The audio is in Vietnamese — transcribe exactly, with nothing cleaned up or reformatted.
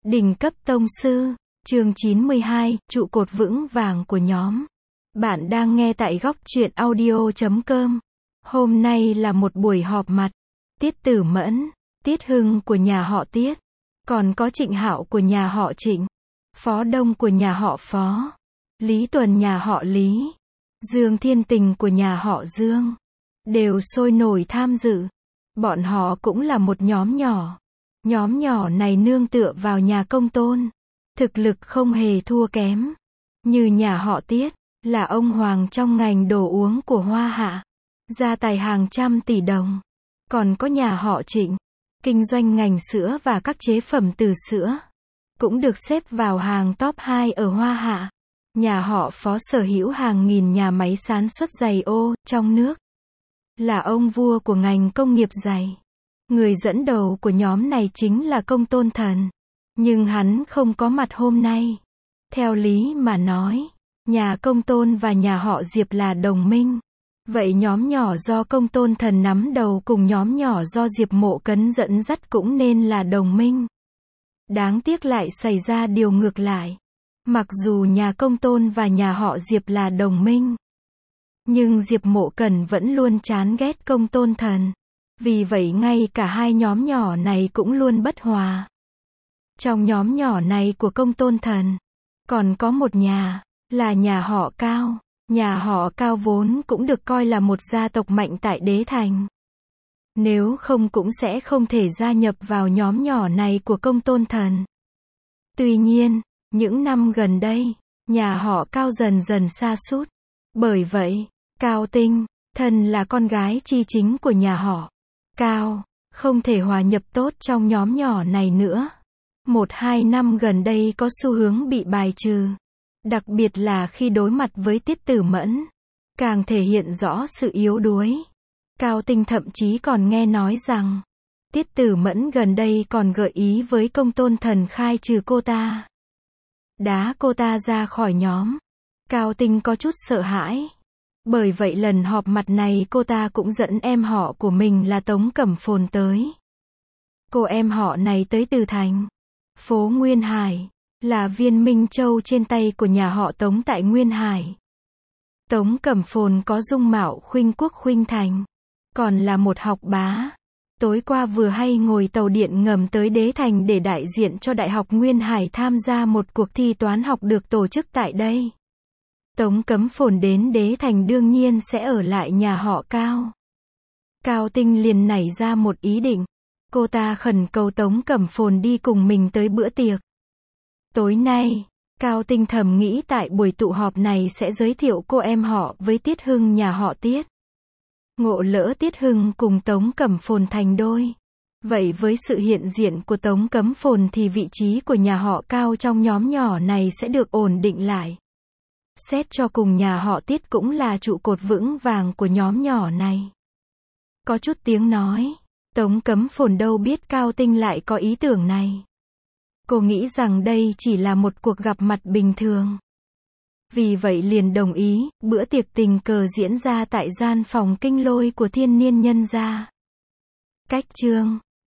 Đỉnh cấp tông sư, chương chín mươi hai, trụ cột vững vàng của nhóm. Bạn đang nghe tại góc truyện audio chấm com. Hôm nay là một buổi họp mặt. Tiết Tử Mẫn, Tiết Hưng của nhà họ Tiết, còn có Trịnh Hạo của nhà họ Trịnh, Phó Đông của nhà họ Phó, Lý Tuần nhà họ Lý, Dương Thiên Tình của nhà họ Dương, đều sôi nổi tham dự. Bọn họ cũng là một nhóm nhỏ. Nhóm nhỏ này nương tựa vào nhà Công Tôn, thực lực không hề thua kém. Như nhà họ Tiết, là ông hoàng trong ngành đồ uống của Hoa Hạ, gia tài hàng trăm tỷ đồng. Còn có nhà họ Trịnh, kinh doanh ngành sữa và các chế phẩm từ sữa, cũng được xếp vào hàng top hai ở Hoa Hạ. Nhà họ Phó sở hữu hàng nghìn nhà máy sản xuất giày ô trong nước, là ông vua của ngành công nghiệp giày. Người dẫn đầu của nhóm này chính là Công Tôn Thần, nhưng hắn không có mặt hôm nay. Theo lý mà nói, nhà Công Tôn và nhà họ Diệp là đồng minh. Vậy nhóm nhỏ do Công Tôn Thần nắm đầu cùng nhóm nhỏ do Diệp Mộ Cấn dẫn dắt cũng nên là đồng minh. Đáng tiếc lại xảy ra điều ngược lại. Mặc dù nhà Công Tôn và nhà họ Diệp là đồng minh, nhưng Diệp Mộ Cẩn vẫn luôn chán ghét Công Tôn Thần. Vì vậy ngay cả hai nhóm nhỏ này cũng luôn bất hòa. Trong nhóm nhỏ này của Công Tôn Thần, còn có một nhà, là nhà họ Cao. Nhà họ Cao vốn cũng được coi là một gia tộc mạnh tại Đế Thành. Nếu không cũng sẽ không thể gia nhập vào nhóm nhỏ này của Công Tôn Thần. Tuy nhiên, những năm gần đây, nhà họ Cao dần dần sa sút. Bởi vậy, Cao Tinh, Thần là con gái chi chính của nhà họ Cao, không thể hòa nhập tốt trong nhóm nhỏ này nữa. Một hai năm gần đây có xu hướng bị bài trừ. Đặc biệt là khi đối mặt với Tiết Tử Mẫn, càng thể hiện rõ sự yếu đuối. Cao Tinh thậm chí còn nghe nói rằng, Tiết Tử Mẫn gần đây còn gợi ý với Công Tôn Thần khai trừ cô ta, đá cô ta ra khỏi nhóm. Cao Tinh có chút sợ hãi. Bởi vậy lần họp mặt này cô ta cũng dẫn em họ của mình là Tống Cẩm Phồn tới. Cô em họ này tới từ thành phố Nguyên Hải, là viên minh châu trên tay của nhà họ Tống tại Nguyên Hải. Tống Cẩm Phồn có dung mạo khuynh quốc khuynh thành, còn là một học bá. Tối qua vừa hay ngồi tàu điện ngầm tới Đế Thành để đại diện cho Đại học Nguyên Hải tham gia một cuộc thi toán học được tổ chức tại đây. Tống Cẩm Phồn đến Đế Thành đương nhiên sẽ ở lại nhà họ Cao. Cao Tinh liền nảy ra một ý định. Cô ta khẩn cầu Tống Cẩm Phồn đi cùng mình tới bữa tiệc. Tối nay, Cao Tinh thầm nghĩ tại buổi tụ họp này sẽ giới thiệu cô em họ với Tiết Hưng nhà họ Tiết. Ngộ lỡ Tiết Hưng cùng Tống Cẩm Phồn thành đôi. Vậy với sự hiện diện của Tống Cẩm Phồn thì vị trí của nhà họ Cao trong nhóm nhỏ này sẽ được ổn định lại. Xét cho cùng nhà họ Tiết cũng là trụ cột vững vàng của nhóm nhỏ này. Có chút tiếng nói, Tống Cẩm Phồn đâu biết Cao Tinh lại có ý tưởng này. Cô nghĩ rằng đây chỉ là một cuộc gặp mặt bình thường. Vì vậy liền đồng ý, bữa tiệc tình cờ diễn ra tại gian phòng kinh lôi của Thiên Niên Nhân gia. Cách chương